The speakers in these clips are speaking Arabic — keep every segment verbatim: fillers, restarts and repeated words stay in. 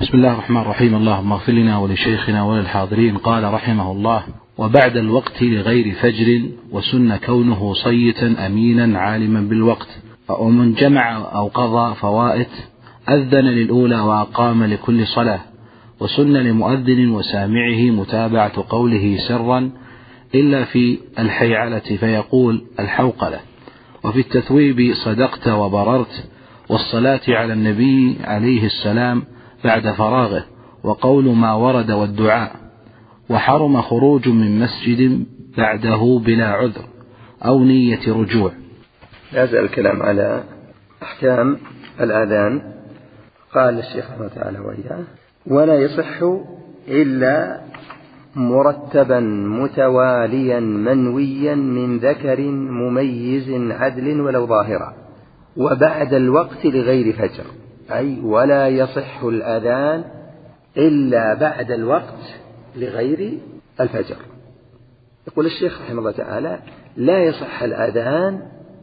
بسم الله الرحمن الرحيم. اللهم اغفر لنا ولشيخنا وللحاضرين. قال رحمه الله: وبعد الوقت لغير فجر، وسن كونه صيتا أمينا عالما بالوقت، ومن جمع أو قضى فوائت أذن للأولى وأقام لكل صلاة، وسن لمؤذن وسامعه متابعة قوله سرا إلا في الحيعلة فيقول الحوقلة، وفي التثويب صدقت وبررت، والصلاة على النبي عليه السلام بعد فراغه، وقول ما ورد والدعاء. وحرم خروج من مسجد بعده بلا عذر أو نية رجوع. هذا الكلام على أحكام الآذان. قال الشيخ رحمه الله تعالى وإياه: ولا يصح إلا مرتبا متواليا منويا من ذكر مميز عدل ولو ظاهرا، وبعد الوقت لغير فجر، أي ولا يصح الأذان إلا بعد الوقت لغير الفجر. يقول الشيخ رحمه الله تعالى: لا يصح الأذان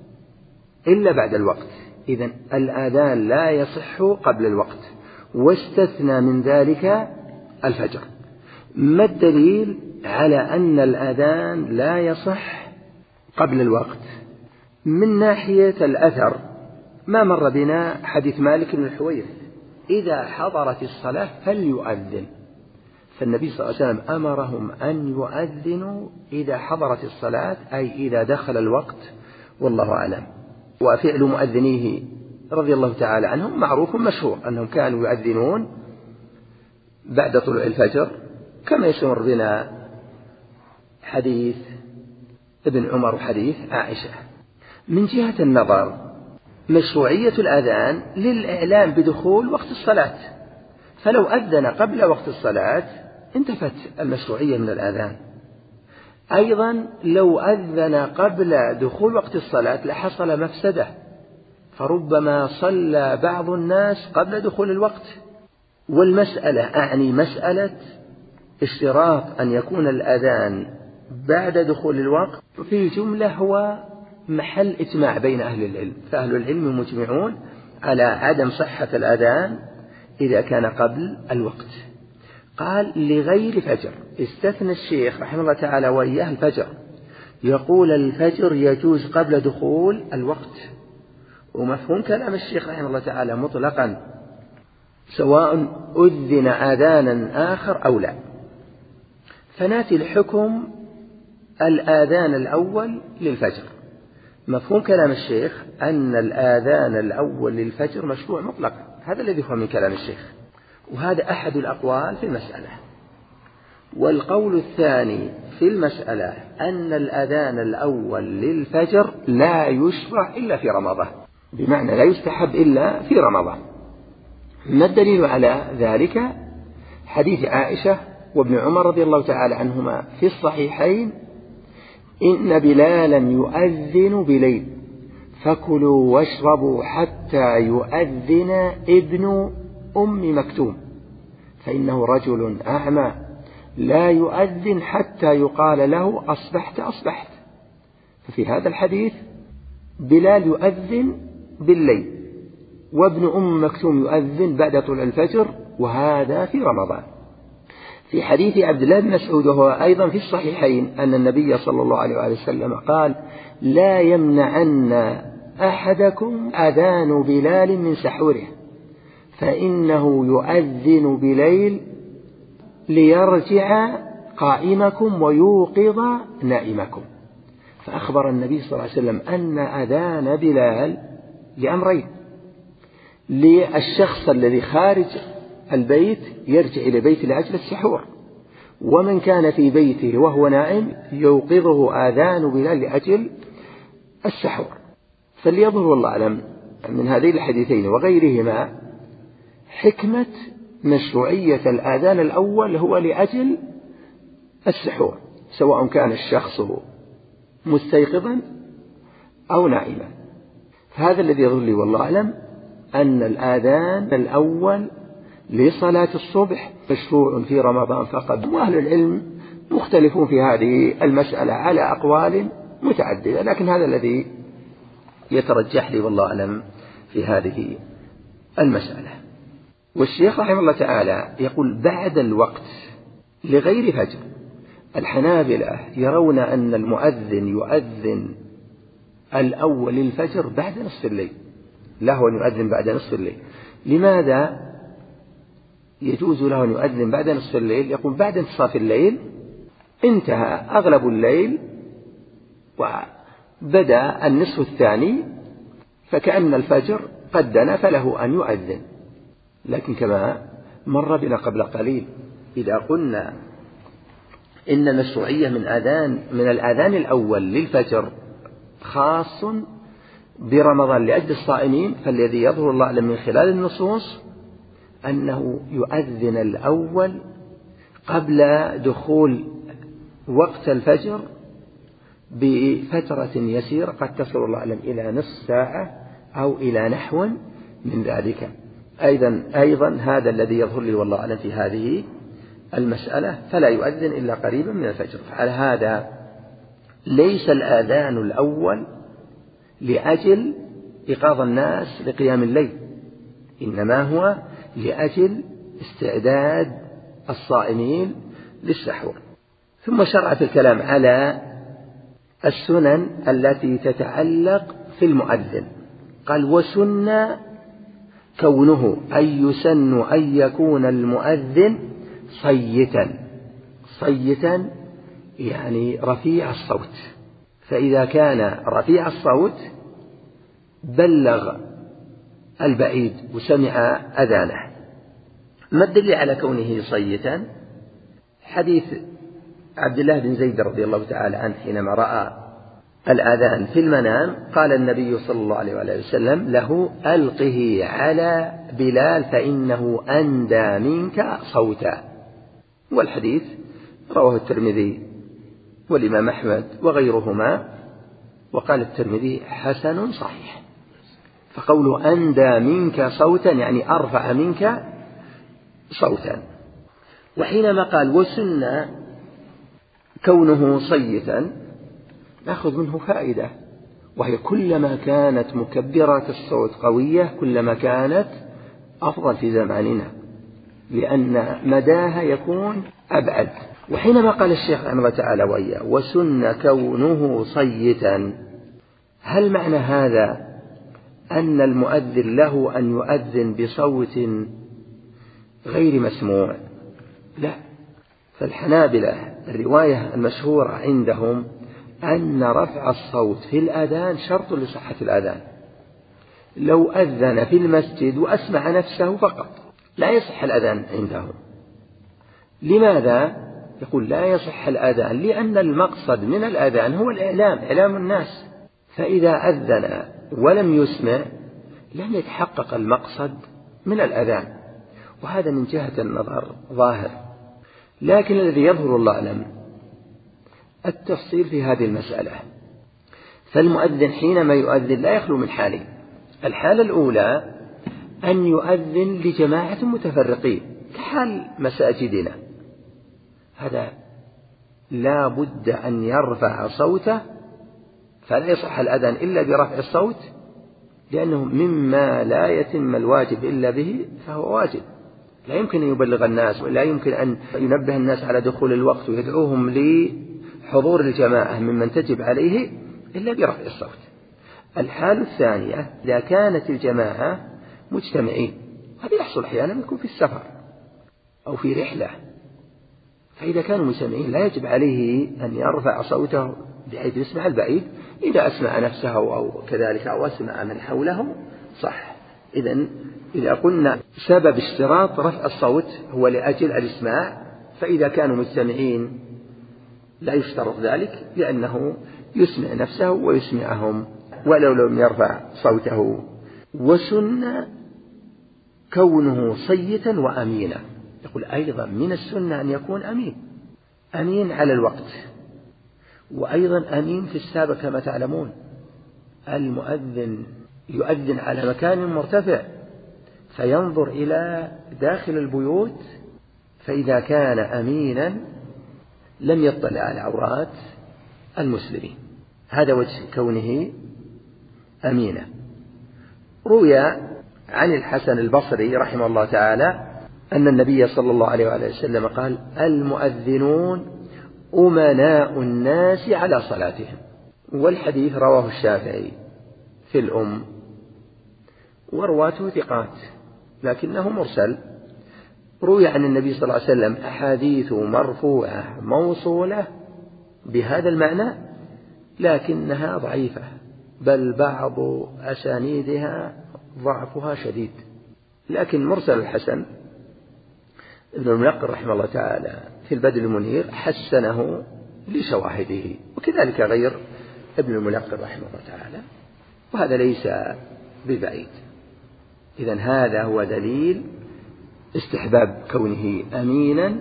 إلا بعد الوقت. إذن الأذان لا يصح قبل الوقت، واستثنى من ذلك الفجر. ما الدليل على أن الأذان لا يصح قبل الوقت؟ من ناحية الأثر ما مر بنا حديث مالك بن الحويرث: إذا حضرت الصلاة فليؤذن. فالنبي صلى الله عليه وسلم أمرهم أن يؤذنوا إذا حضرت الصلاة، أي إذا دخل الوقت، والله أعلم. وفعل مؤذنيه رضي الله تعالى عنهم معروف مشهور، أنهم كانوا يؤذنون بعد طلوع الفجر، كما يسمر بنا حديث ابن عمر وحديث عائشة. من جهة النظر مشروعية الأذان للإعلام بدخول وقت الصلاة، فلو أذن قبل وقت الصلاة انتفت المشروعية من الأذان. أيضا لو أذن قبل دخول وقت الصلاة لحصل مفسدة، فربما صلى بعض الناس قبل دخول الوقت. والمسألة أعني مسألة اشتراط أن يكون الأذان بعد دخول الوقت في الجملة هو محل إجماع بين أهل العلم، فأهل العلم مجمعون على عدم صحة الأذان إذا كان قبل الوقت. قال لغير فجر، استثنى الشيخ رحمه الله تعالى وإياه الفجر، يقول الفجر يجوز قبل دخول الوقت. ومفهوم كلام الشيخ رحمه الله تعالى مطلقا سواء أذن آذانا آخر أو لا. فناتي الحكم الآذان الأول للفجر. مفهوم كلام الشيخ أن الآذان الأول للفجر مشروع مطلقا، هذا الذي هو من كلام الشيخ، وهذا أحد الأقوال في المسألة. والقول الثاني في المسألة أن الأذان الأول للفجر لا يشرع إلا في رمضان، بمعنى لا يستحب إلا في رمضان. ما الدليل على ذلك؟ حديث عائشة وابن عمر رضي الله تعالى عنهما في الصحيحين: إن بلالا يؤذن بليل فكلوا واشربوا حتى يؤذن ابن أم مكتوم، فإنه رجل أعمى لا يؤذن حتى يقال له أصبحت أصبحت. ففي هذا الحديث بلال يؤذن بالليل، وابن أم مكتوم يؤذن بعد طلوع الفجر، وهذا في رمضان. في حديث عبد الله بن مسعود وهو أيضا في الصحيحين أن النبي صلى الله عليه وسلم قال: لا يمنعن أحدكم أذان بلال من سحوره، فإنه يؤذن بليل ليرجع قائمكم ويوقظ نائمكم. فأخبر النبي صلى الله عليه وسلم أن أذان بلال لأمرين: للشخص الذي خارج البيت يرجع إلى بيته لأجل السحور، ومن كان في بيته وهو نائم يوقظه آذان بلال لأجل السحور. فليظهر والله أعلم من هذين الحديثين وغيرهما حكمة مشروعية الآذان الأول هو لأجل السحور، سواء كان الشخص مستيقظا أو نائما. فهذا الذي يظهر لي والله أعلم أن الآذان الأول لصلاة الصبح مشروع في رمضان فقط. وأهل العلم مختلفون في هذه المسألة على أقوال متعددة، لكن هذا الذي يترجح لي والله أعلم في هذه المسألة. والشيخ رحمه الله تعالى يقول بعد الوقت لغير فجر. الحنابلة يرون أن المؤذن يؤذن الأول للفجر بعد نصف الليل، له أن يؤذن بعد نصف الليل. لماذا يجوز له أن يؤذن بعد نصف الليل؟ يقول بعد انتصاف الليل انتهى أغلب الليل وبدأ النصف الثاني، فكأن الفجر قد دنا فله أن يؤذن. لكن كما مر بنا قبل قليل إذا قلنا إن المشروعية من آذان من الآذان الأول للفجر خاص برمضان لأجل الصائمين، فالذي يظهر الله أعلم من خلال النصوص أنه يؤذن الأول قبل دخول وقت الفجر بفترة يسيرة قد تصل الله أعلم إلى نصف ساعة أو إلى نحو من ذلك. أيضا أيضا هذا الذي يظهر لي والله أعلم في هذه المسألة، فلا يؤذن إلا قريبا من الفجر. على هذا ليس الآذان الأول لأجل إيقاظ الناس لقيام الليل، إنما هو لأجل استعداد الصائمين للسحور. ثم شرع في الكلام على السنن التي تتعلق في المؤذن. قال وسن كونه أي يسن أن يكون المؤذن صيتا. صيتا يعني رفيع الصوت، فإذا كان رفيع الصوت بلغ البعيد وسمع أذانه. ما الدليل على كونه صيتا؟ حديث عبد الله بن زيد رضي الله تعالى عنه حينما رأى الآذان في المنام قال النبي صلى الله عليه وسلم له ألقه على بلال فإنه أندى منك صوتا. والحديث رواه الترمذي والإمام أحمد وغيرهما، وقال الترمذي حسن صحيح. فقوله أندى منك صوتا يعني أرفع منك صوتا. وحينما قال وسن كونه صيتا نأخذ منه فائدة، وهي كلما كانت مكبرات الصوت قوية كلما كانت أفضل في زماننا، لأن مداها يكون أبعد. وحينما قال الشيخ رحمه الله تعالى وإياه وسن كونه صيتا، هل معنى هذا أن المؤذن له أن يؤذن بصوت غير مسموع؟ لا، فالحنابلة الرواية المشهورة عندهم أن رفع الصوت في الأذان شرط لصحة الأذان. لو أذن في المسجد وأسمع نفسه فقط لا يصح الأذان عندهم. لماذا؟ يقول لا يصح الأذان لأن المقصد من الأذان هو الإعلام، إعلام الناس، فإذا أذن ولم يسمع لم يتحقق المقصد من الأذان، وهذا من جهة النظر ظاهر. لكن الذي يظهر الله أعلم التفصيل في هذه المسألة. فالمؤذن حينما يؤذن لا يخلو من حالين. الحالة الأولى أن يؤذن لجماعة متفرقين كحال مساجدنا، هذا لا بد أن يرفع صوته، فلا يصح الأذان إلا برفع الصوت، لأنه مما لا يتم الواجب إلا به فهو واجب. لا يمكن أن يبلغ الناس ولا يمكن أن ينبه الناس على دخول الوقت ويدعوهم لحضور الجماعة ممن تجب عليه إلا برفع الصوت. الحالة الثانية إذا كانت الجماعة مجتمعين، هذا يحصل أحيانا يكون في السفر أو في رحلة، فإذا كانوا مجتمعين لا يجب عليه أن يرفع صوته بحيث يسمع البعيد، إذا أسمع نفسه أو كذلك أو أسمع من حوله صح. إذن إذا قلنا سبب اشتراط رفع الصوت هو لأجل الإسماع، فإذا كانوا مجتمعين لا يشترط ذلك لأنه يسمع نفسه ويسمعهم ولو لم يرفع صوته. وسن كونه صيتا وأمينا، يقول أيضا من السنة أن يكون أمين، أمين على الوقت، وأيضا أمين في السابق. كما تعلمون المؤذن يؤذن على مكان مرتفع فينظر إلى داخل البيوت، فإذا كان أمينا لم يطلع على عورات المسلمين، هذا وجه كونه أمينا. روي عن الحسن البصري رحمه الله تعالى أن النبي صلى الله عليه وآله وسلم قال: المؤذنون أمناء الناس على صلاتهم. والحديث رواه الشافعي في الأم، ورواته ثقات لكنه مرسل. روي عن النبي صلى الله عليه وسلم أحاديث مرفوعة موصولة بهذا المعنى لكنها ضعيفة، بل بعض أسانيدها ضعفها شديد. لكن مرسل الحسن ابن الملقن رحمه الله تعالى في البدر المنير حسنه لشواهده، وكذلك غير ابن الملقن رحمه الله تعالى، وهذا ليس ببعيد. إذن هذا هو دليل استحباب كونه أمينا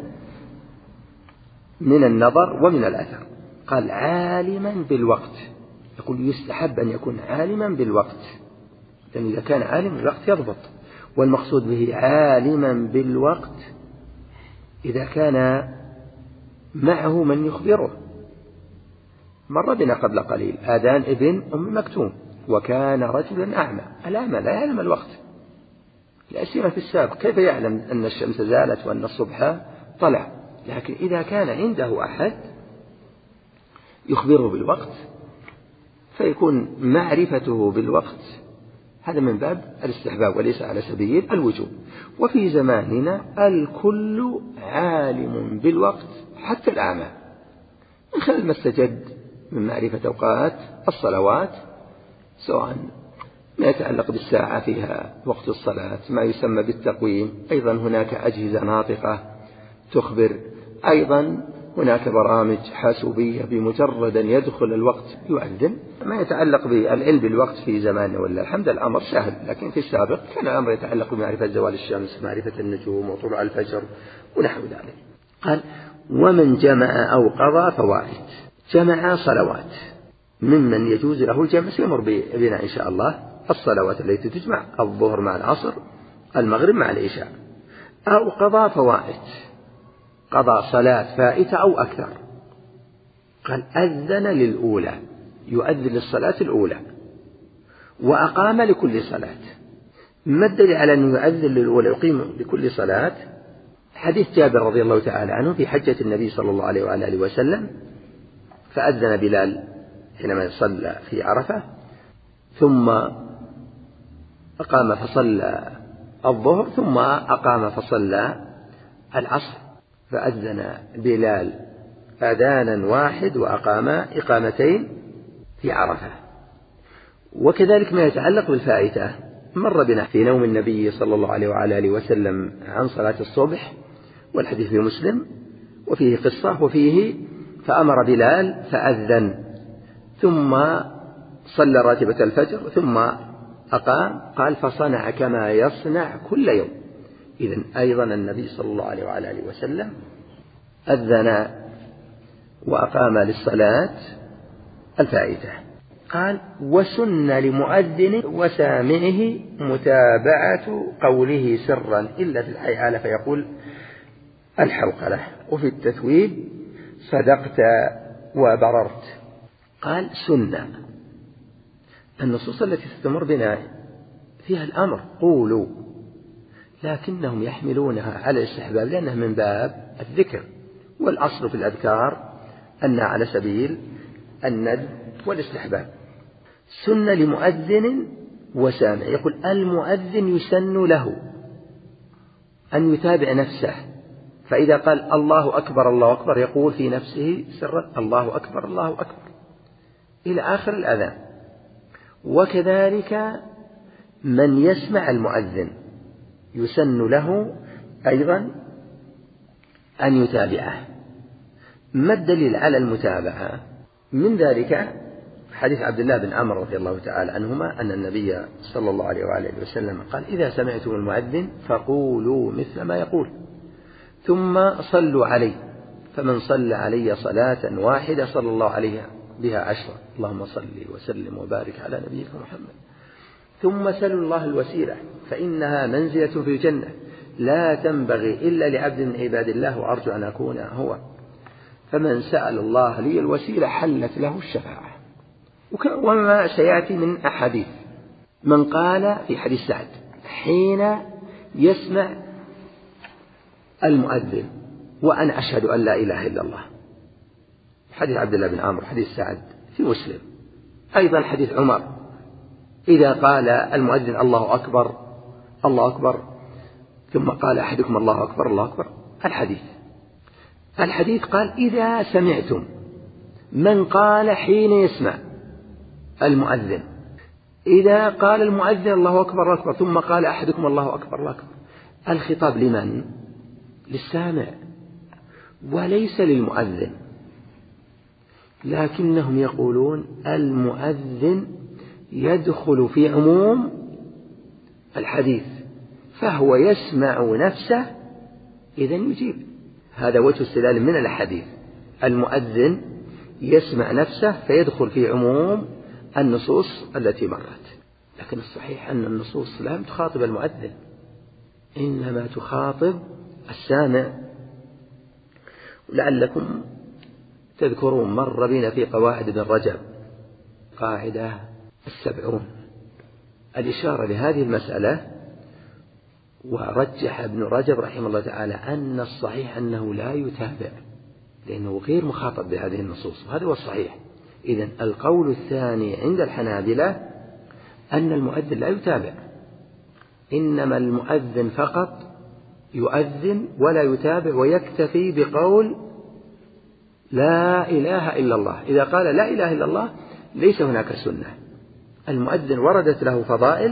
من النظر ومن الأثر. قال: عالما بالوقت، يقول يستحب أن يكون عالما بالوقت، لأن إذا كان عالم بالوقت يضبط. والمقصود به عالما بالوقت إذا كان معه من يخبره. مر بنا قبل قليل آذان ابن أم مكتوم، وكان رجلا أعمى. الأعمى لا يعلم الوقت، لا سيما في السابق، كيف يعلم أن الشمس زالت وأن الصبح طلع؟ لكن إذا كان عنده أحد يخبره بالوقت فيكون معرفته بالوقت هذا من باب الاستحباب وليس على سبيل الوجوب. وفي زماننا الكل عالم بالوقت حتى الأعمى، من خلال ما استجد من معرفة أوقات الصلوات، سواء ما يتعلق بالساعة فيها وقت الصلاة، ما يسمى بالتقويم، أيضا هناك أجهزة ناطقة تخبر، أيضا هناك برامج حاسوبية بمجرد أن يدخل الوقت يؤذن. ما يتعلق بالعلم بالوقت في زماننا ولا الحمد الأمر سهل، لكن في السابق كان الأمر يتعلق بمعرفة زوال الشمس، معرفة النجوم وطلوع الفجر ونحو ذلك. قال: ومن جمع أو قضى فوائد. جمع صلوات ممن يجوز له الجمع، سيمر بنا إن شاء الله الصلوات التي تجمع: الظهر مع العصر، المغرب مع العشاء. أو قضى فوائد، قضى صلاة فائتة أو أكثر. قال: أذن للأولى، يؤذن للصلاة الأولى، وأقام لكل صلاة. ما الدليل على أنه يؤذن للأولى يقيم لكل صلاة؟ حديث جابر رضي الله تعالى عنه في حجة النبي صلى الله عليه وآله وسلم، فأذن بلال حينما صلى في عرفة، ثم أقام فصلى الظهر، ثم أقام فصلى العصر، فأذن بلال أذانا واحد وأقام إقامتين في عرفة. وكذلك ما يتعلق بالفائتة مر بنا في نوم النبي صلى الله عليه وآله وسلم عن صلاة الصبح، والحديث في مسلم، وفيه قصة، وفيه فأمر بلال فأذن، ثم صلى راتبة الفجر، ثم أقام. قال: فصنع كما يصنع كل يوم. إذن أيضا النبي صلى الله عليه وآله وسلم أذن وأقام للصلاة الفائتة. قال: وسن لمؤذن وسامعه متابعة قوله سرا إلا في الحيعلة فيقول الحوقلة، وفي التثويب صدقت وبررت. قال: سنة. النصوص التي تستمر بنا فيها الأمر قولوا، لكنهم يحملونها على الاستحباب لأنها من باب الذكر، والأصل في الأذكار أنها على سبيل الندب والاستحباب. سنة لمؤذن وسامع، يقول المؤذن يسن له أن يتابع نفسه، فإذا قال الله أكبر الله أكبر يقول في نفسه سرا الله أكبر الله أكبر إلى آخر الأذان. وكذلك من يسمع المؤذن يسن له أيضا أن يتابعه. ما الدليل على المتابعة؟ من ذلك حديث عبد الله بن عمرو رضي الله تعالى عنهما أن النبي صلى الله عليه وآله وسلم قال: إذا سمعتم المؤذن فقولوا مثل ما يقول، ثم صلوا عليه، فمن صلى علي صلاة واحدة صلى الله عليه بها عشرة، اللهم صل وسلم وبارك على نبيك محمد. ثم سلوا الله الوسيلة فإنها منزلة في الجنة لا تنبغي إلا لعبد من عباد الله وأرجو أن أكون هو، فمن سأل الله لي الوسيلة حلت له الشفاعة. وما سيأتي من أحاديث. من قال في حديث سعد حين يسمع المؤذن وأنا أشهد أن لا إله إلا الله. حديث عبد الله بن عمرو، حديث سعد في مسلم، أيضا حديث عمر إذا قال المؤذن الله أكبر الله أكبر ثم قال أحدكم الله أكبر الله أكبر. الحديث الحديث قال إذا سمعتم، من قال حين يسمع المؤذن، إذا قال المؤذن الله أكبر الله أكبر ثم قال أحدكم الله أكبر الله أكبر. الخطاب لمن؟ للسامع وليس للمؤذن، لكنهم يقولون المؤذن يدخل في عموم الحديث، فهو يسمع نفسه إذن يجيب. هذا وجه استدلال من الحديث، المؤذن يسمع نفسه فيدخل في عموم النصوص التي مرت. لكن الصحيح أن النصوص لا تخاطب المؤذن، إنما تخاطب السامع. لعلكم تذكرون مر بنا في قواعد ابن رجب قاعدة السبعون الإشارة لهذه المسألة، ورجح ابن رجب رحمه الله تعالى أن الصحيح أنه لا يتابع لأنه غير مخاطب بهذه النصوص، وهذا هو الصحيح. إذن القول الثاني عند الحنابلة أن المؤذن لا يتابع، إنما المؤذن فقط يؤذن ولا يتابع، ويكتفي بقول لا إله إلا الله. إذا قال لا إله إلا الله ليس هناك سنة، المؤذن وردت له فضائل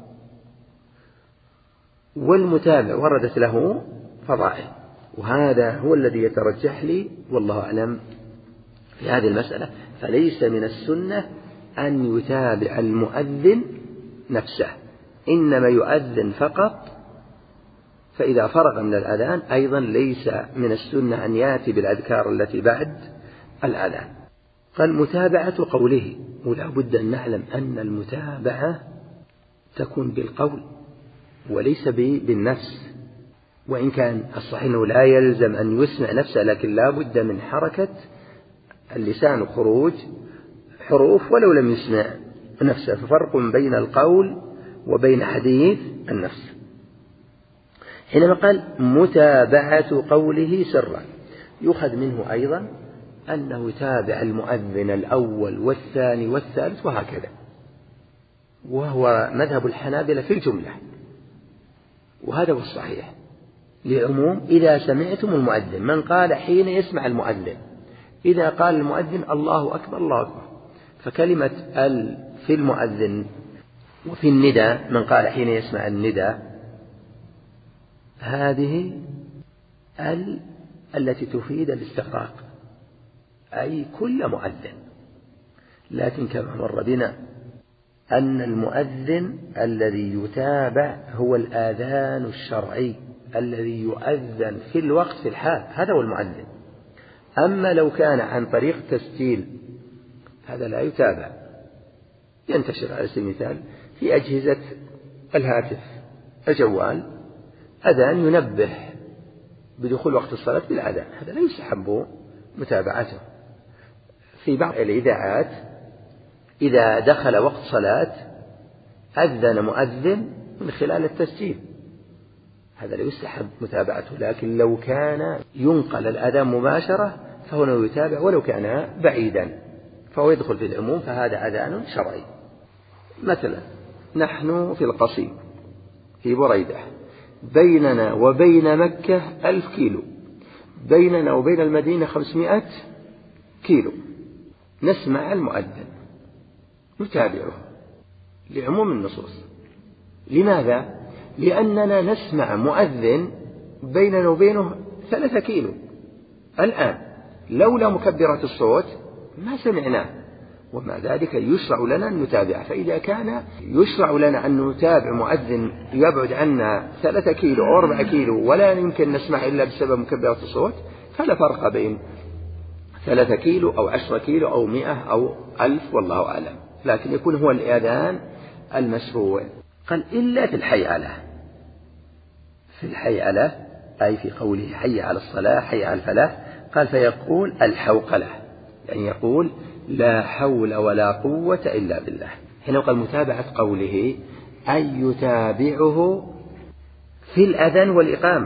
والمتابع وردت له فضائل، وهذا هو الذي يترجح لي والله أعلم في هذه المسألة. فليس من السنة أن يتابع المؤذن نفسه، إنما يؤذن فقط، فإذا فرغ من الأذان أيضا ليس من السنة أن يأتي بالأذكار التي بعد الأذان. قال متابعة قوله، ولا بد أن نعلم أن المتابعة تكون بالقول وليس بالنفس، وإن كان الصحيح أنه لا يلزم أن يسمع نفسه، لكن لا بد من حركة اللسان خروج حروف ولو لم يسمع نفسه، ففرق بين القول وبين حديث النفس. حينما قال متابعة قوله سرا، يؤخذ منه أيضا أنه يتابع المؤذن الأول والثاني والثالث وهكذا، وهو مذهب الحنابلة في الجملة، وهذا هو الصحيح لعموم إذا سمعتم المؤذن، من قال حين يسمع المؤذن، إذا قال المؤذن الله أكبر الله أكبر، فكلمة ال في المؤذن وفي الندى، من قال حين يسمع الندى، هذه ال التي تفيد الاستغراق، أي كل مؤذن. لكن كما مر بنا أن المؤذن الذي يتابع هو الآذان الشرعي الذي يؤذن في الوقت في الحال، هذا هو المؤذن. أما لو كان عن طريق تسجيل هذا لا يتابع، ينتشر على سبيل المثال في أجهزة الهاتف الجوال أذان ينبه بدخول وقت الصلاة بالأذان، هذا لا يستحب متابعته. في بعض الإذاعات إذا دخل وقت صلاة أذن مؤذن من خلال التسجيل، هذا لا يستحب متابعته. لكن لو كان ينقل الأذان مباشرة فهنا يتابع ولو كان بعيدا، فهو يدخل في العموم، فهذا أذان شرعي. مثلا نحن في القصيم في بريدة، بيننا وبين مكة ألف كيلو، بيننا وبين المدينة خمسمائة كيلو، نسمع المؤذن نتابعه لعموم النصوص. لماذا؟ لأننا نسمع مؤذن بيننا وبينه ثلاثة كيلو الآن، لولا مكبرات الصوت ما سمعناه، ومع ذلك يشرع لنا أن نتابع. فإذا كان يشرع لنا أن نتابع مؤذن يبعد عنا ثلاثة كيلو أو أربعة كيلو ولا يمكن نسمع إلا بسبب مكبرات الصوت، فلا فرق بين ثلاثة كيلو أو عشرة كيلو أو مئة أو ألف، والله أعلم، لكن يكون هو الأذان المشروع. قال إلا في الحيعلة، في الحيعلة أي في قوله حي على الصلاة حي على الفلاح، قال فيقول الحوقلة، يعني يقول لا حول ولا قوة إلا بالله. هنا قال متابعة قوله أن يتابعه في الأذان والإقامة،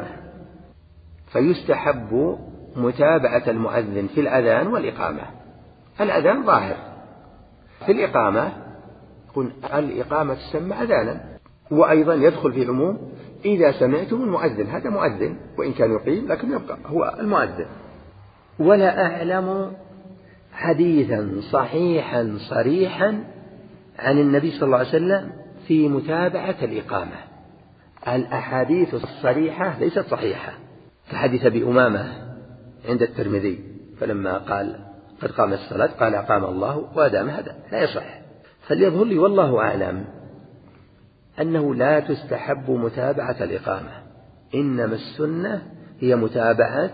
فيستحب متابعة المؤذن في الأذان والإقامة. الأذان ظاهر، في الإقامة قل الإقامة تسمى أذانا، وأيضا يدخل في عموم إذا سمعتم المؤذن، هذا مؤذن وإن كان يقيم لكن يبقى هو المؤذن. ولا أعلم حديثا صحيحا صريحا عن النبي صلى الله عليه وسلم في متابعة الإقامة. الأحاديث الصريحة ليست صحيحة، كحديث أبي أمامة عند الترمذي فلما قال قد قام الصلاة قال أقام الله وأدام، هذا لا يصح. فليظهر لي والله أعلم أنه لا تستحب متابعة الإقامة، إنما السنة هي متابعة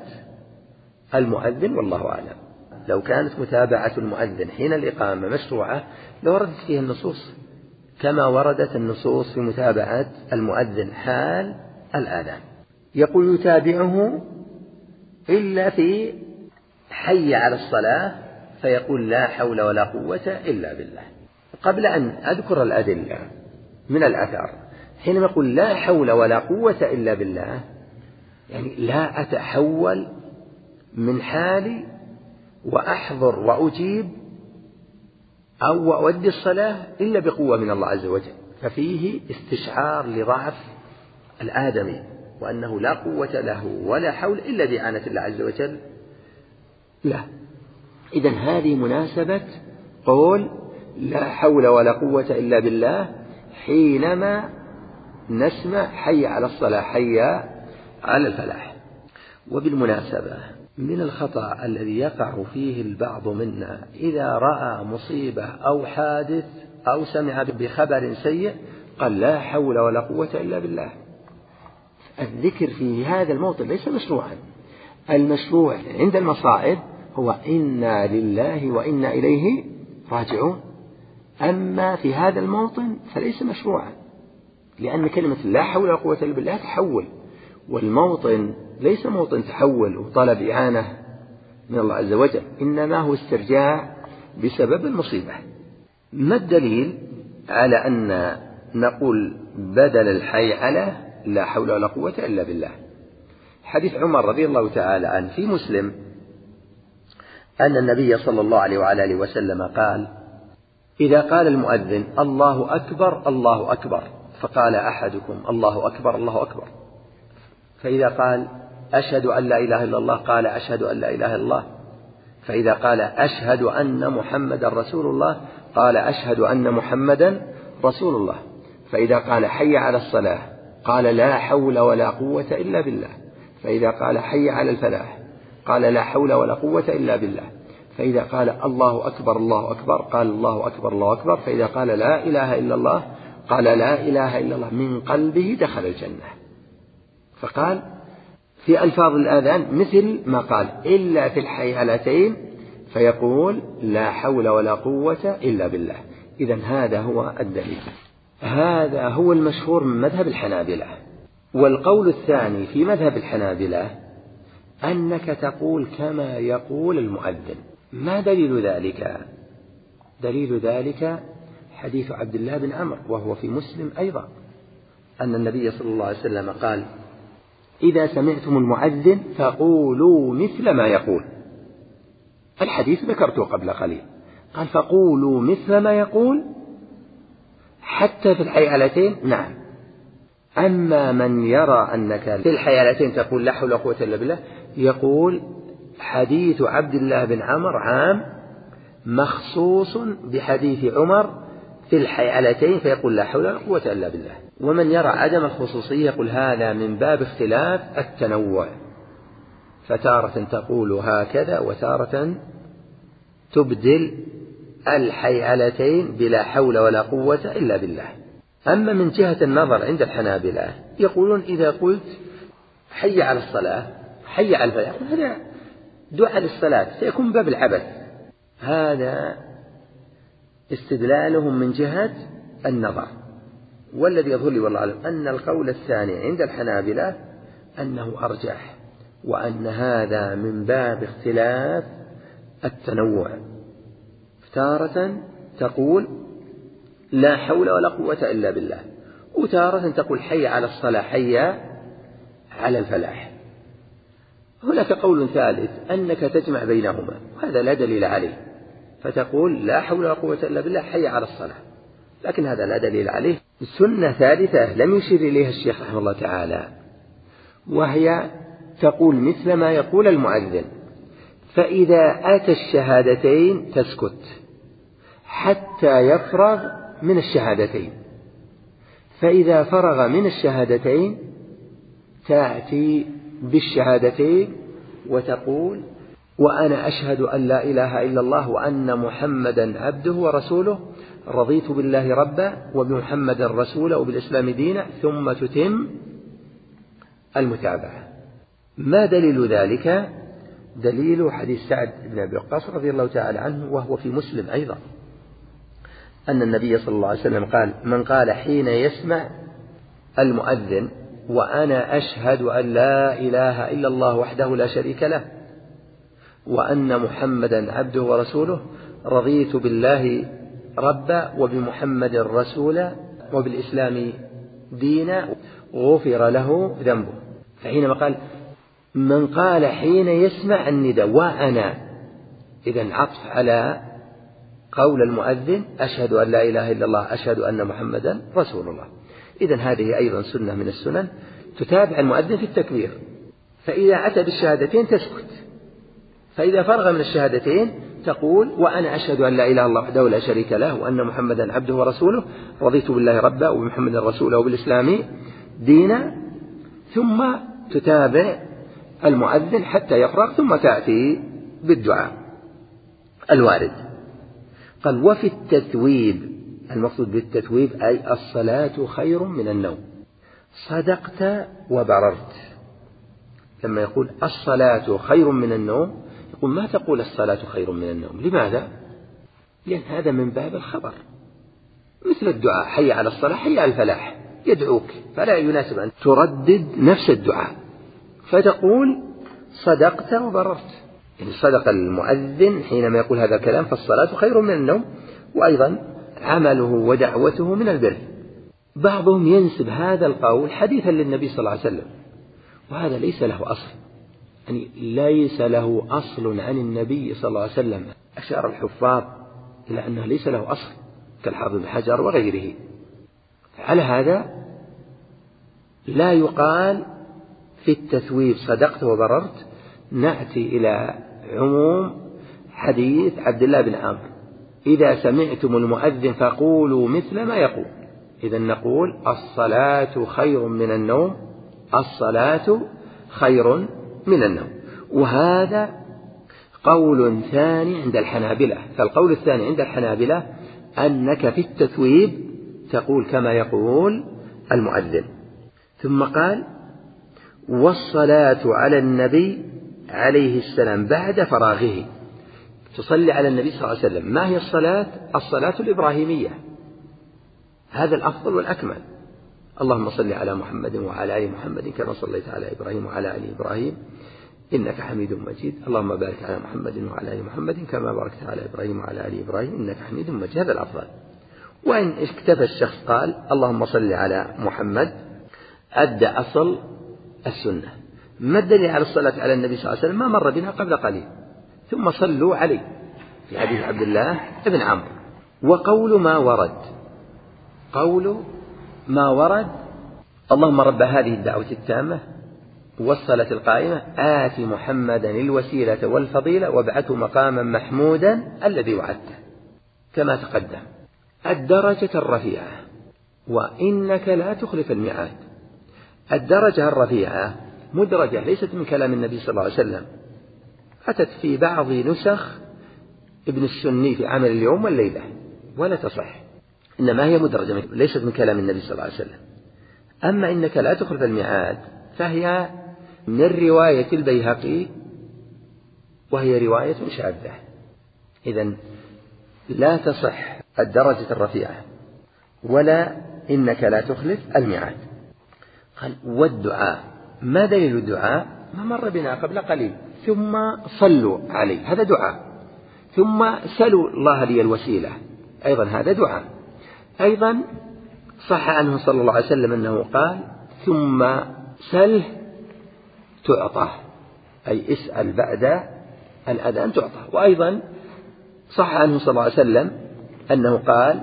المؤذن والله أعلم. لو كانت متابعة المؤذن حين الإقامة مشروعة لوردت فيها النصوص كما وردت النصوص في متابعة المؤذن حال الآذان. يقول يتابعه إلا في حي على الصلاة فيقول لا حول ولا قوة إلا بالله. قبل أن أذكر الأدلة من الأثر، حينما يقول لا حول ولا قوة إلا بالله يعني لا أتحول من حالي وأحضر وأجيب أو أؤدي الصلاة إلا بقوة من الله عز وجل، ففيه استشعار لضعف الآدمي وأنه لا قوة له ولا حول إلا بإعانة الله عز وجل لا. إذن هذه مناسبة قول لا حول ولا قوة إلا بالله حينما نسمع حي على الصلاة حي على الفلاح. وبالمناسبة من الخطأ الذي يقع فيه البعض منا إذا رأى مصيبة أو حادث أو سمع بخبر سيء قال لا حول ولا قوة إلا بالله. الذكر في هذا الموطن ليس مشروعا. المشروع عند المصائب هو إنا لله وإنا إليه راجعون، أما في هذا الموطن فليس مشروعا، لأن كلمة لا حول ولا قوة إلا بالله تحول، والموطن ليس موطن تحول وطلب إعانة من الله عز وجل، إنما هو استرجاع بسبب المصيبة. ما الدليل على أن نقول بدل الحي على لا حول ولا قوة إلا بالله؟ حديث عمر رضي الله تعالى عنه في مسلم أن النبي صلى الله عليه وعلى آله وسلم قال إذا قال المؤذن الله أكبر الله أكبر فقال أحدكم الله أكبر الله أكبر، فإذا قال أشهد أن لا إله إلا الله قال أشهد أن لا إله إلا الله، فإذا قال أشهد أن محمدا رسول الله قال أشهد أن محمدا رسول الله، فإذا قال حي على الصلاة قال لا حول ولا قوة إلا بالله، فإذا قال حي على الفلاح قال لا حول ولا قوة إلا بالله، فإذا قال الله أكبر الله أكبر قال الله أكبر الله أكبر، فإذا قال لا إله إلا الله قال لا إله إلا الله، من قلبه دخل الجنة. فقال في ألفاظ الآذان مثل ما قال إلا في الحيالتين فيقول لا حول ولا قوة إلا بالله. إذن هذا هو الدليل، هذا هو المشهور من مذهب الحنابلة. والقول الثاني في مذهب الحنابلة أنك تقول كما يقول المؤذن. ما دليل ذلك؟ دليل ذلك حديث عبد الله بن عمرو وهو في مسلم أيضا أن النبي صلى الله عليه وسلم قال إذا سمعتم المؤذن فقولوا مثل ما يقول. الحديث ذكرته قبل قليل، قال فقولوا مثل ما يقول حتى في الحيالتين. نعم، أما من يرى أنك في الحيالتين تقول لا حول ولا قوة إلا بالله يقول حديث عبد الله بن عمرو عام مخصوص بحديث عمر في الحيالتين فيقول لا حول ولا قوة إلا بالله. ومن يرى عدم الخصوصية يقول هذا من باب اختلاف التنوع، فتارة تقول هكذا وتارة تبدل الحيالتين بلا حول ولا قوة إلا بالله. أما من جهة النظر عند الحنابلة يقولون إذا قلت حي على الصلاة حي على الفلاح هذا دعاء للصلاة سيكون باب العبث. هذا استدلالهم من جهة النظر. والذي يظهر لي والله أعلم أن القول الثاني عند الحنابلة أنه أرجح، وأن هذا من باب اختلاف التنوع. تارة تقول لا حول ولا قوة إلا بالله، وتارة تقول حي على الصلاة حي على الفلاح. هناك قول ثالث أنك تجمع بينهما، وهذا لا دليل عليه، فتقول لا حول ولا قوة إلا بالله حي على الصلاة، لكن هذا لا دليل عليه. سنة ثالثة لم يشير إليها الشيخ رحمه الله تعالى، وهي تقول مثل ما يقول المؤذن، فإذا أتى الشهادتين تسكت حتى يفرغ من الشهادتين، فإذا فرغ من الشهادتين تأتي بالشهادتين وتقول وأنا أشهد أن لا إله إلا الله وأن محمدا عبده ورسوله، رضيت بالله ربا وبمحمد رسولا وبالإسلام دينا، ثم تتم المتابعة. ما دليل ذلك؟ دليل حديث سعد بن أبي وقاص رضي الله تعالى عنه، وهو في مسلم أيضا، أن النبي صلى الله عليه وسلم قال: من قال حين يسمع المؤذن وأنا أشهد أن لا إله إلا الله وحده لا شريك له وأن محمدا عبده ورسوله، رضيت بالله ربا وبمحمد رسولا وبالإسلام دينا، غفر له ذنبه. فحينما قال من قال حين يسمع النداء وأنا، إذن عطف على قول المؤذن أشهد أن لا إله إلا الله أشهد أن محمدا رسول الله. إذن هذه أيضا سنة من السنن، تتابع المؤذن في التكبير، فإذا أتى بالشهادتين تسكت، فإذا فرغ من الشهادتين تقول وأنا أشهد أن لا إله إلا الله وحده لا شريك له وأن محمدا عبده ورسوله، رضيت بالله ربا وبمحمد رسولا وبالإسلام دينا، ثم تتابع المؤذن حتى يفرغ، ثم تأتي بالدعاء الوارد. قال وفي التثويب، المقصود بالتثويب أي الصلاة خير من النوم. صدقت وبررت، لما يقول الصلاة خير من النوم يقول ما تقول الصلاة خير من النوم. لماذا؟ لأن هذا من باب الخبر، مثل الدعاء حي على الصلاة حي على الفلاح، يدعوك، فلا يناسب أن تردد نفس الدعاء، فتقول صدقت وبررت. يعني صدق المؤذن حينما يقول هذا الكلام، فالصلاة خير من النوم، وأيضا عمله ودعوته من البر. بعضهم ينسب هذا القول حديثا للنبي صلى الله عليه وسلم، وهذا ليس له أصل، يعني ليس له أصل عن النبي صلى الله عليه وسلم. أشار الحفاظ إلى أنه ليس له أصل كالحافظ بن حجر وغيره. على هذا لا يقال في التثويب صدقت وبررت، نأتي إلى عموم حديث عبد الله بن عمرو: إذا سمعتم المؤذن فقولوا مثل ما يقول. إذا نقول الصلاة خير من النوم، الصلاة خير من النوم. وهذا قول ثاني عند الحنابلة. فالقول الثاني عند الحنابلة أنك في التثويب تقول كما يقول المؤذن. ثم قال والصلاة على النبي عليه السلام بعد فراغه، تصلي على النبي صلى الله عليه وسلم. ما هي الصلاة؟ الصلاة الإبراهيمية، هذا الأفضل والأكمل. اللهم صل على محمد وعلى آل محمد كما صليت على إبراهيم وعلى آل إبراهيم إنك حميد مجيد. اللهم بارك على محمد وعلى آل محمد كما باركت على إبراهيم وعلى آل إبراهيم إنك حميد مجيد، هذا الأفضل. وإن اكتفى الشخص قال اللهم صل على محمد، أدى أصل السنة. ما الدليل على الصلاة على النبي صلى الله عليه وسلم؟ ما مر بنا قبل قليل: ثم صلوا عليه في حديث عبد الله بن عمرو. وقول ما ورد، قول ما ورد: اللهم رب هذه الدعوة التامة والصلاة القائمة آت محمدا الوسيلة والفضيلة وابعثه مقاما محمودا الذي وعدته، كما تقدم. الدرجة الرفيعة، وإنك لا تخلف الميعاد. الدرجة الرفيعة مدرجة، ليست من كلام النبي صلى الله عليه وسلم، أتت في بعض نسخ ابن السني في عمل اليوم والليلة ولا تصح، إنما هي مدرجة ليست من كلام النبي صلى الله عليه وسلم. أما إنك لا تخلف الميعاد فهي من رواية البيهقي، وهي رواية شاذة، إذن لا تصح الدرجة الرفيعة ولا إنك لا تخلف الميعاد. قال والدعاء، ما دليل الدعاء؟ ما مر بنا قبل قليل: ثم صلوا عليه، هذا دعاء. ثم سلوا الله لي الوسيلة، أيضا هذا دعاء. أيضا صح عنه صلى الله عليه وسلم أنه قال ثم سله تعطى، أي اسأل بعد الأذان تعطى. وأيضا صح عنه صلى الله عليه وسلم أنه قال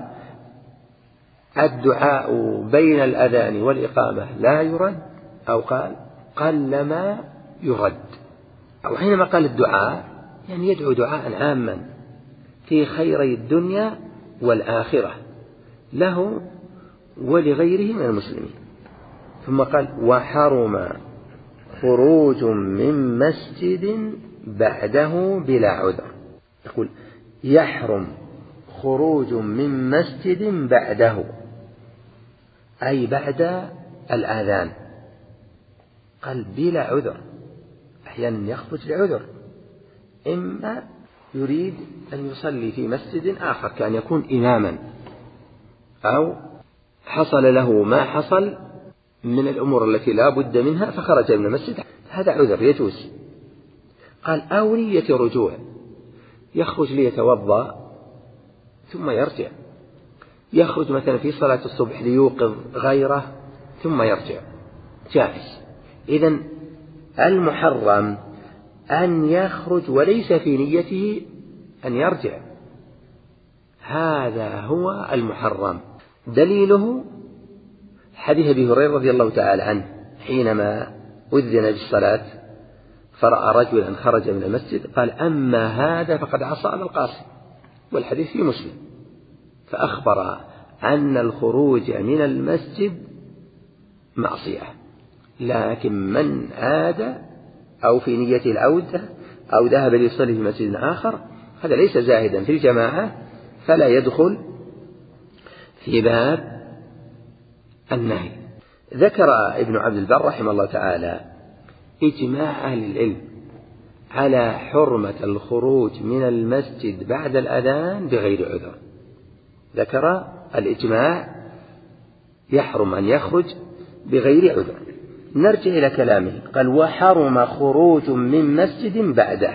الدعاء بين الأذان والإقامة لا يرد، أو قال قلما يرد. أو حينما قال الدعاء يعني يدعو دعاء عاما في خيري الدنيا والآخرة له ولغيره من المسلمين. ثم قال وحرم خروج من مسجد بعده بلا عذر. يقول يحرم خروج من مسجد بعده، أي بعد الآذان. قال بلا عذر، أحيانا يخرج لعذر، إما يريد أن يصلي في مسجد آخر كان يكون إماما، أو حصل له ما حصل من الأمور التي لا بد منها فخرج من المسجد، هذا عذر يجوز. قال أو نية رجوع، يخرج ليتوضأ ثم يرجع، يخرج مثلا في صلاة الصبح ليوقظ غيره ثم يرجع، جائز. إذن المحرم أن يخرج وليس في نيته أن يرجع، هذا هو المحرم. دليله حديث أبي هريرة رضي الله تعالى عنه حينما أذن بالصلاة فرأى رجلا خرج من المسجد قال أما هذا فقد عصى أبا القاسم، والحديث في مسلم. فأخبر أن الخروج من المسجد معصية، لكن من عاد أو في نية العودة أو ذهب ليصلي في مسجد آخر هذا ليس زاهدا في الجماعة، فلا يدخل في باب النهي. ذكر ابن عبد البر رحمه الله تعالى إجماع أهل العلم على حرمة الخروج من المسجد بعد الأذان بغير عذر. ذكر الإجماع يحرم أن يخرج بغير عذر. نرجع إلى كلامه. قال وحرم خروج من مسجد بعده،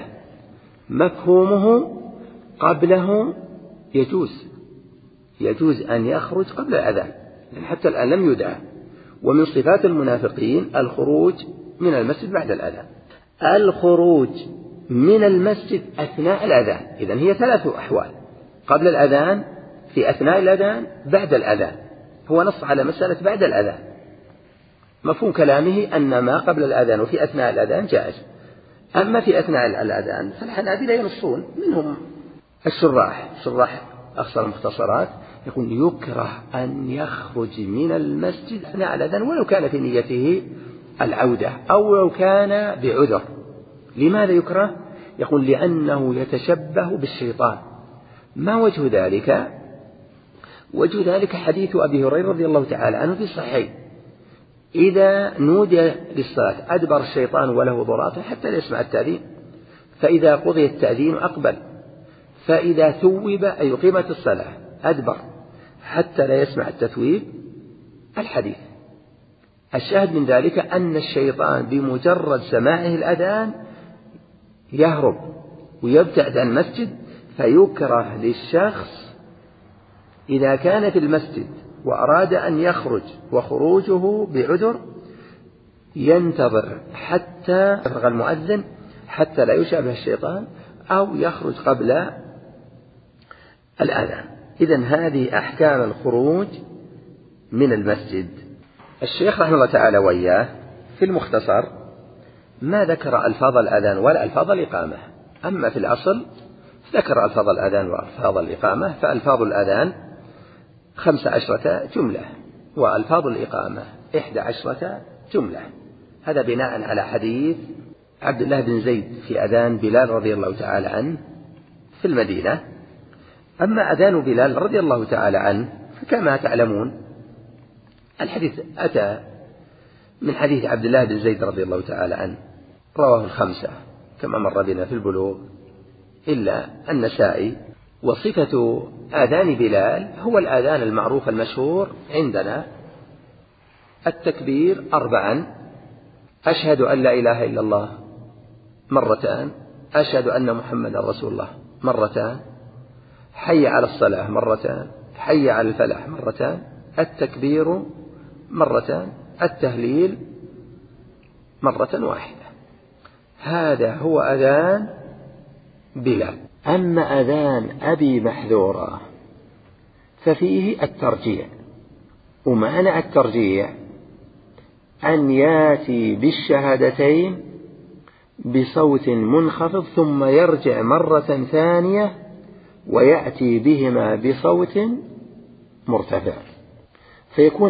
مفهومه قبله يجوز، يجوز أن يخرج قبل الأذان، لأن حتى الآن لم يدعى. ومن صفات المنافقين الخروج من المسجد بعد الأذان. الخروج من المسجد أثناء الأذان، إذن هي ثلاث أحوال: قبل الأذان، في أثناء الأذان، بعد الأذان. هو نص على مسألة بعد الأذان. مفهوم كلامه أن ما قبل الأذان وفي أثناء الأذان جائز، أما في أثناء الأذان فالحنابلة ينصون، منهم الشراح شراح أخصر المختصرات يقول يكره أن يخرج من المسجد أثناء الأذان ولو كان في نيته العودة أو لو كان بعذر. لماذا يكره؟ يقول لأنه يتشبه بالشيطان. ما وجه ذلك؟ وجه ذلك حديث أبي هريرة رضي الله تعالى عنه في الصحيح: إذا نودي للصلاة أدبر الشيطان وله ضراط حتى لا يسمع التأذين، فإذا قضي التأذين أقبل، فإذا ثوب أي قيمت الصلاة أدبر حتى لا يسمع التثويب. الحديث الشاهد من ذلك أن الشيطان بمجرد سماعه الأذان يهرب ويبتعد عن المسجد، فيكره للشخص إذا كان في المسجد وأراد أن يخرج وخروجه بعذر ينتظر حتى يفرغ المؤذن حتى لا يشابه الشيطان، أو يخرج قبل الأذان. إذن هذه أحكام الخروج من المسجد. الشيخ رحمه الله تعالى وإياه في المختصر ما ذكر ألفاظ الأذان ولا ألفاظ الإقامة، أما في الأصل ذكر ألفاظ الأذان وألفاظ الإقامة. فألفاظ الأذان خمس عشرة جملة، وألفاظ الإقامة إحدى عشرة جملة. هذا بناء على حديث عبد الله بن زيد في أذان بلال رضي الله تعالى عنه في المدينة. أما أذان بلال رضي الله تعالى عنه فكما تعلمون الحديث أتى من حديث عبد الله بن زيد رضي الله تعالى عنه، رواه الخمسة كما مر بنا في البلوغ إلا النسائي. وصفة آذان بلال هو الآذان المعروف المشهور عندنا: التكبير أربعا، أشهد أن لا إله إلا الله مرتان، أشهد أن محمد رسول الله مرتان، حي على الصلاة مرتان، حي على الفلاح مرتان، التكبير مرتان، التهليل مرة واحدة. هذا هو أذان بلال. أما أذان أبي محذورة ففيه الترجيع، ومعنى الترجيع أن يأتي بالشهادتين بصوت منخفض ثم يرجع مرة ثانية ويأتي بهما بصوت مرتفع، فيكون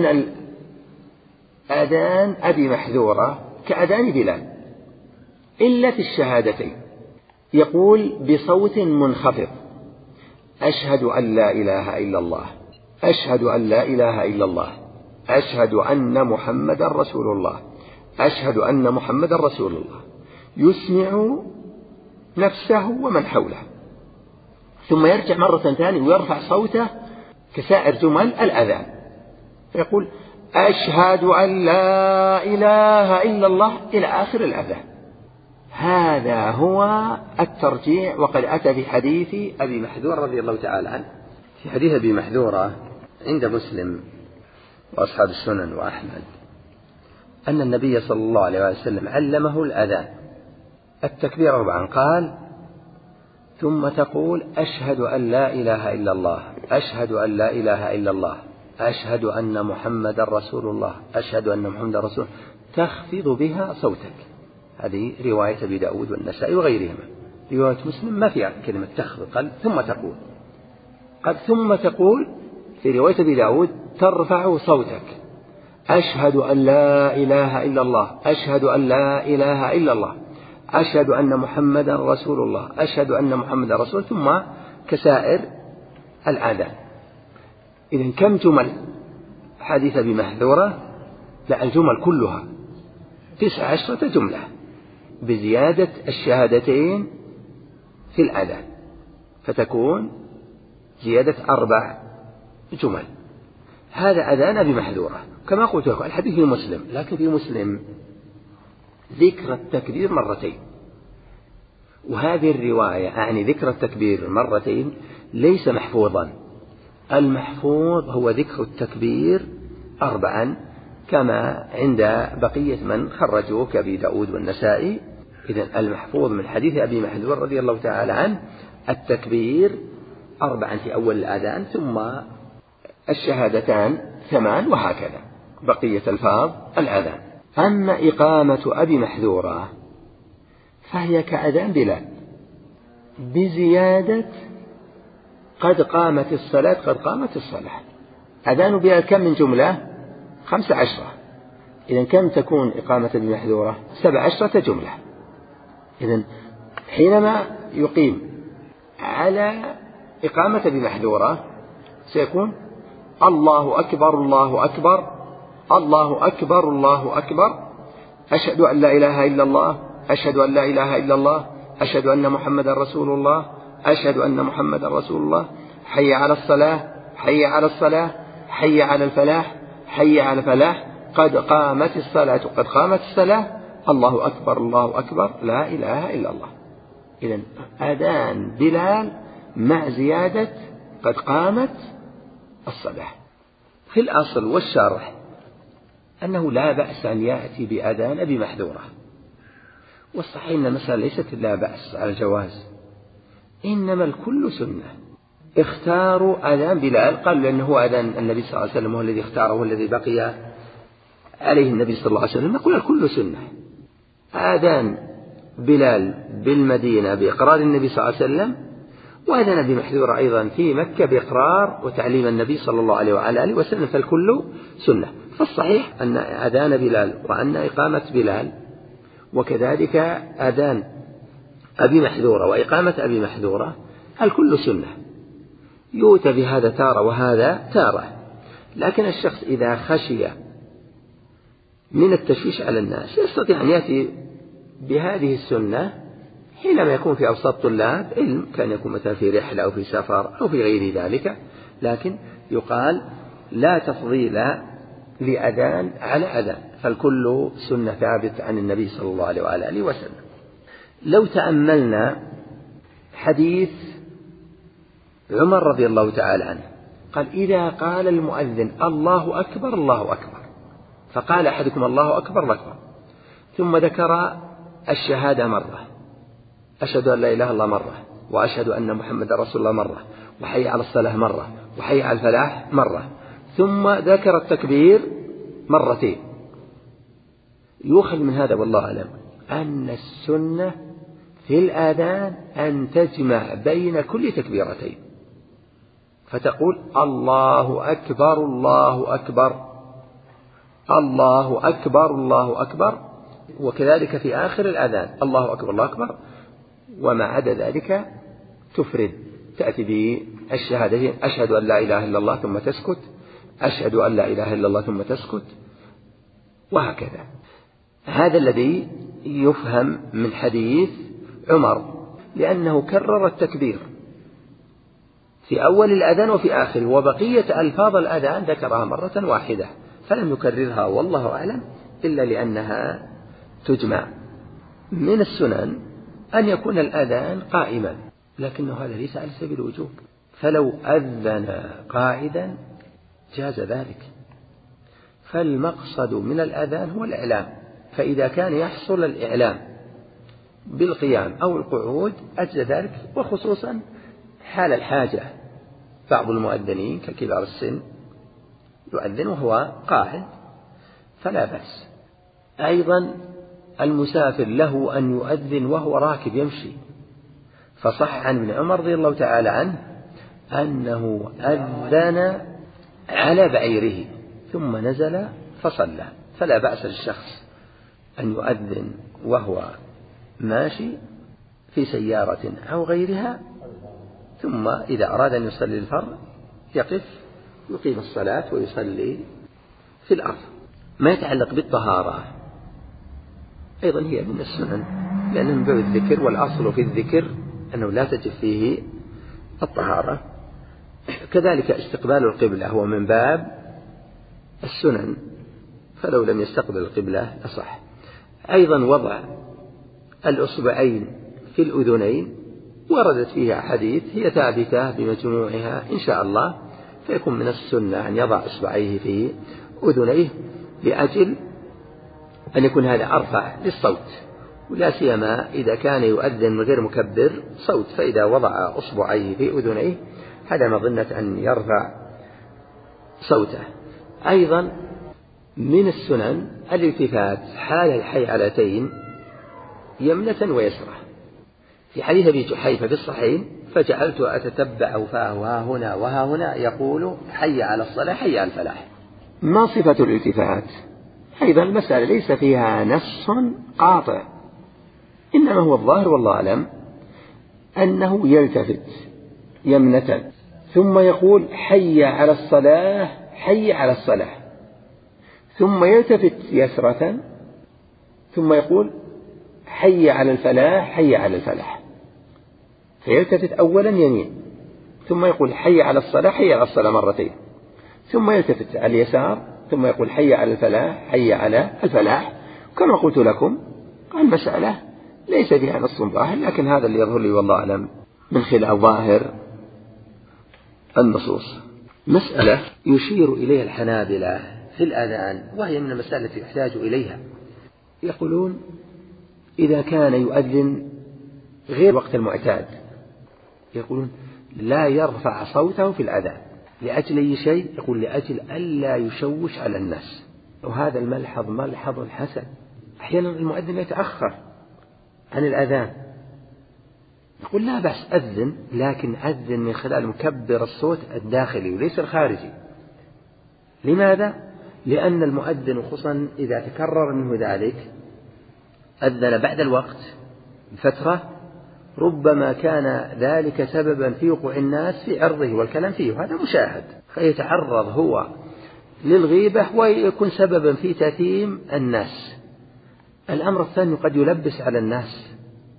الأذان أبي محذورة كأذان بلال إلا في الشهادتين، يقول بصوت منخفض: أشهد أن لا إله إلا الله، أشهد أن لا إله إلا الله، أشهد أن محمد رسول الله، أشهد أن محمد رسول الله، يسمع نفسه ومن حوله، ثم يرجع مرة ثانية ويرفع صوته كسائر جمل الأذان، فيقول: أشهد أن لا إله إلا الله إلى آخر الأذان. هذا هو الترجيع، وقد أتى في حديث أبي محذورة رضي الله تعالى عنه. في حديث أبي محذورة عند مسلم وأصحاب السنن وأحمد أن النبي صلى الله عليه وسلم علمه الأذان التكبير أربعا، قال: ثم تقول: أشهد أن لا إله إلا الله، أشهد أن لا إله إلا الله، أشهد أن محمد رسول الله، أشهد أن محمد رسول الله، تخفض بها صوتك. هذه رواية أبي داود والنسائي وغيرهما. رواية مسلم ما فيها كلمة تخفض، قال ثم تقول. قد ثم تقول في رواية أبي داود ترفع صوتك: أشهد أن لا إله إلا الله، أشهد أن لا إله إلا الله، أشهد أن محمد رسول الله، أشهد أن محمد رسول، ثم كسائر الآذان. إذن كم جمل حديث أبي محذورة؟ لا، الجمل كلها تسع عشرة جملة بزيادة الشهادتين في الأذان، فتكون زيادة أربع جمل. هذا أذان أبي محذورة كما قلت لكم. الحديث في مسلم، لكن في مسلم ذكر التكبير مرتين، وهذه الرواية أعني ذكر التكبير مرتين ليس محفوظا. المحفوظ هو ذكر التكبير أربعا كما عند بقية من خرجوه كأبي داود والنسائي. إذن المحفوظ من حديث أبي محذور رضي الله تعالى عنه التكبير أربعا في أول الأذان، ثم الشهادتان ثمان، وهكذا بقية الفاظ الأذان. أما إقامة أبي محذورة فهي كأذان بلال بزيادة قد قامت الصلاة، قد قامت الصلاة. أذان بلال كم من جملة؟ خمس عشرة. إذن كم تكون إقامة أبي محذورة؟ سبع عشرة جملة. إذن حينما يقيم على إقامة أبي محذورة سيكون: الله أكبر الله أكبر الله أكبر الله أكبر، أشهد أن لا إله إلا الله، أشهد أن لا إله إلا الله، أشهد أن محمد رسول الله، أشهد أن محمد رسول الله، حي على الصلاة، حي على الصلاة، حي على الفلاح، حي على الفلاح، قد قامت الصلاة، قد قامت الصلاة، الله أكبر الله أكبر، لا إله إلا الله. إذن أذان بلال مع زيادة قد قامت الصلاة. في الأصل والشرح أنه لا بأس أن يأتي بأذان أبي محذورة، والصحيح أن المسألة ليست لا بأس على الجواز، إنما الكل سنة. اختاروا أذان بلال، قالوا لأنه أذان النبي صلى الله عليه وسلم هو الذي اختاره والذي بقي عليه النبي صلى الله عليه وسلم، نقول الكل سنة. أذان بلال بالمدينة بإقرار النبي صلى الله عليه وسلم، وأذان أبي محذورة أيضا في مكة بإقرار وتعليم النبي صلى الله عليه وعلى آله وسلم، فالكل سنة. فالصحيح أن أذان بلال وأن إقامة بلال وكذلك أذان أبي محذورة وإقامة أبي محذورة الكل سنة، يؤتى بهذا تارة وهذا تارة. لكن الشخص إذا خشي من التشويش على الناس يستطيع أن يأتي بهذه السنة حينما يكون في أوساط طلاب علم، كان يكون مثلا في رحلة أو في سفر أو في غير ذلك، لكن يقال لا تفضيل لأذان على أذان، فالكل سنة ثابت عن النبي صلى الله عليه وعلى آله وسلم. لو تأملنا حديث عمر رضي الله تعالى عنه، قال إذا قال المؤذن الله أكبر الله أكبر، فقال أحدكم الله أكبر الله أكبر، ثم ذكر الشهادة مرة، أشهد أن لا إله إلا الله مرة، وأشهد أن محمد رسول الله مرة، وحي على الصلاة مرة، وحي على الفلاح مرة، ثم ذكر التكبير مرتين، يؤخذ من هذا والله أعلم أن السنة في الآذان أن تجمع بين كل تكبيرتين، فتقول الله أكبر الله أكبر الله أكبر الله أكبر، وكذلك في آخر الأذان الله أكبر الله أكبر، وما عدا ذلك تفرد، تأتي بالشهادتين أشهد أن لا إله إلا الله ثم تسكت، أشهد أن لا إله إلا الله ثم تسكت، وهكذا. هذا الذي يفهم من حديث عمر، لأنه كرر التكبير في أول الأذان وفي آخره، وبقية ألفاظ الأذان ذكرها مرة واحدة فلم يكررها والله أعلم إلا لأنها تجمع. من السنن أن يكون الأذان قائما، لكنه هذا ليس على سبيل الوجوب، فلو أذن قاعدا جاز ذلك، فالمقصد من الأذان هو الإعلام، فإذا كان يحصل الإعلام بالقيام أو القعود أجزى ذلك، وخصوصا حال الحاجة، بعض المؤذنين ككبار السن يؤذن وهو قاعد فلا بأس. أيضا المسافر له أن يؤذن وهو راكب يمشي، فصح عن ابن عمر رضي الله تعالى عنه أنه أذن على بعيره ثم نزل فصلى، فلا بأس للشخص أن يؤذن وهو ماشي في سيارة أو غيرها، ثم إذا أراد أن يصلي الفرض يقف يقيم الصلاة ويصلي في الأرض. ما يتعلق بالطهارة أيضا هي من السنن، لأنه من باب الذكر، والأصل في الذكر أنه لا تجب فيه الطهارة. كذلك استقبال القبلة هو من باب السنن، فلو لم يستقبل القبلة أصح. أيضا وضع الأصبعين في الأذنين وردت فيها حديث هي ثابتة بمجموعها إن شاء الله، فيكون من السنة أن يضع إصبعيه في أذنيه لأجل أن يكون هذا أرفع للصوت، ولا سيما إذا كان يؤذن من غير مكبر صوت، فإذا وضع أصبعيه في أذنيه هذا مظنة أن يرفع صوته. أيضا من السنن الالتفات حال الحيعلتين يمنة ويسرة، في حديث أبي جحيفة في الصحيح فجعلت أتتبع فاه ها هنا وها هنا يقول حي على الصلاة حي على الفلاح. ما صفة الالتفات؟ أيضا المسألة ليس فيها نص قاطع، إنما هو الظاهر والله أعلم أنه يلتفت يمنة ثم يقول حي على الصلاة حي على الصلاة، ثم يلتفت يسرة ثم يقول حي على الفلاح حي على الفلاح، فيلتفت أولا يمين ثم يقول حي على الصلاة حي على الصلاة مرتين، ثم يلتفت على اليسار ثم يقول حي على الفلاح حي على الفلاح. كما قلت لكم المسألة ليس فيها نص ظاهر، لكن هذا اللي يظهر لي والله أعلم من خلال ظاهر النصوص. مسألة يشير إليها الحنابلة في الأذان، وهي من المسائل التي يحتاج إليها. يقولون إذا كان يؤذن غير وقت المعتاد يقولون لا يرفع صوته في الأذان لأجل أي شيء، يقول لأجل ألا يشوش على الناس، وهذا الملحظ ملحظ الحسن. أحيانا المؤذن يتأخر عن الأذان، يقول لا بأس أذن، لكن أذن من خلال مكبر الصوت الداخلي وليس الخارجي. لماذا؟ لأن المؤذن خصوصا إذا تكرر منه ذلك أذن بعد الوقت بفترة، ربما كان ذلك سببا في وقوع الناس في عرضه والكلام فيه، وهذا مشاهد، فيتعرض هو للغيبة ويكون سببا في تأثيم الناس. الأمر الثاني قد يلبس على الناس،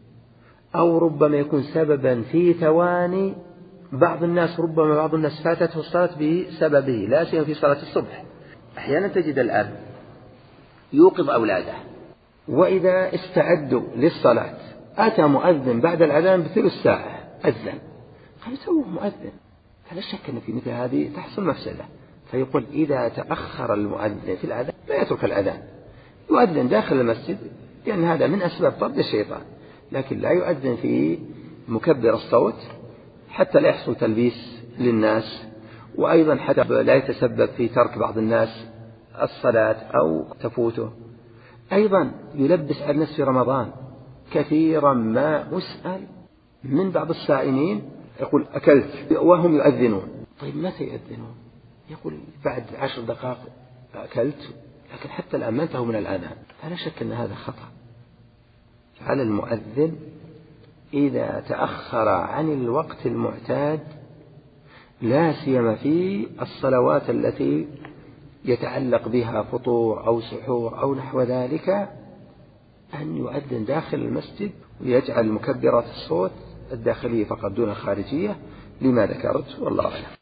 أو ربما يكون سببا في تواني بعض الناس، ربما بعض الناس فاتته الصلاة بسببه، لا سيما في صلاة الصبح. أحيانا تجد الأب يوقظ أولاده، وإذا استعدوا للصلاة أتى مؤذن بعد الأذان بثلث ساعة أذن، قال سووا مؤذن، فلا شك أن في مثل هذه تحصل مفسدة. فيقول إذا تأخر المؤذن في الأذان لا يترك الأذان، يؤذن داخل المسجد لأن هذا من أسباب طرد الشيطان، لكن لا يؤذن في مكبر الصوت حتى لا يحصل تلبيس للناس، وأيضا حتى لا يتسبب في ترك بعض الناس الصلاة أو تفوته. أيضا يلبس على الناس في رمضان. كثيرا ما أسأل من بعض السائمين يقول أكلت وهم يؤذنون. طيب متى يؤذنون؟ يقول بعد عشر دقائق أكلت، لكن حتى الآن ما انتهوا من الأذان. فلا شك أن هذا خطأ. على المؤذن إذا تأخر عن الوقت المعتاد، لا سيما في الصلوات التي يتعلق بها فطور أو سحور أو نحو ذلك، أن يؤذن داخل المسجد ويجعل مكبرات الصوت الداخلية فقط دون الخارجية، لما ذكرت والله أعلم.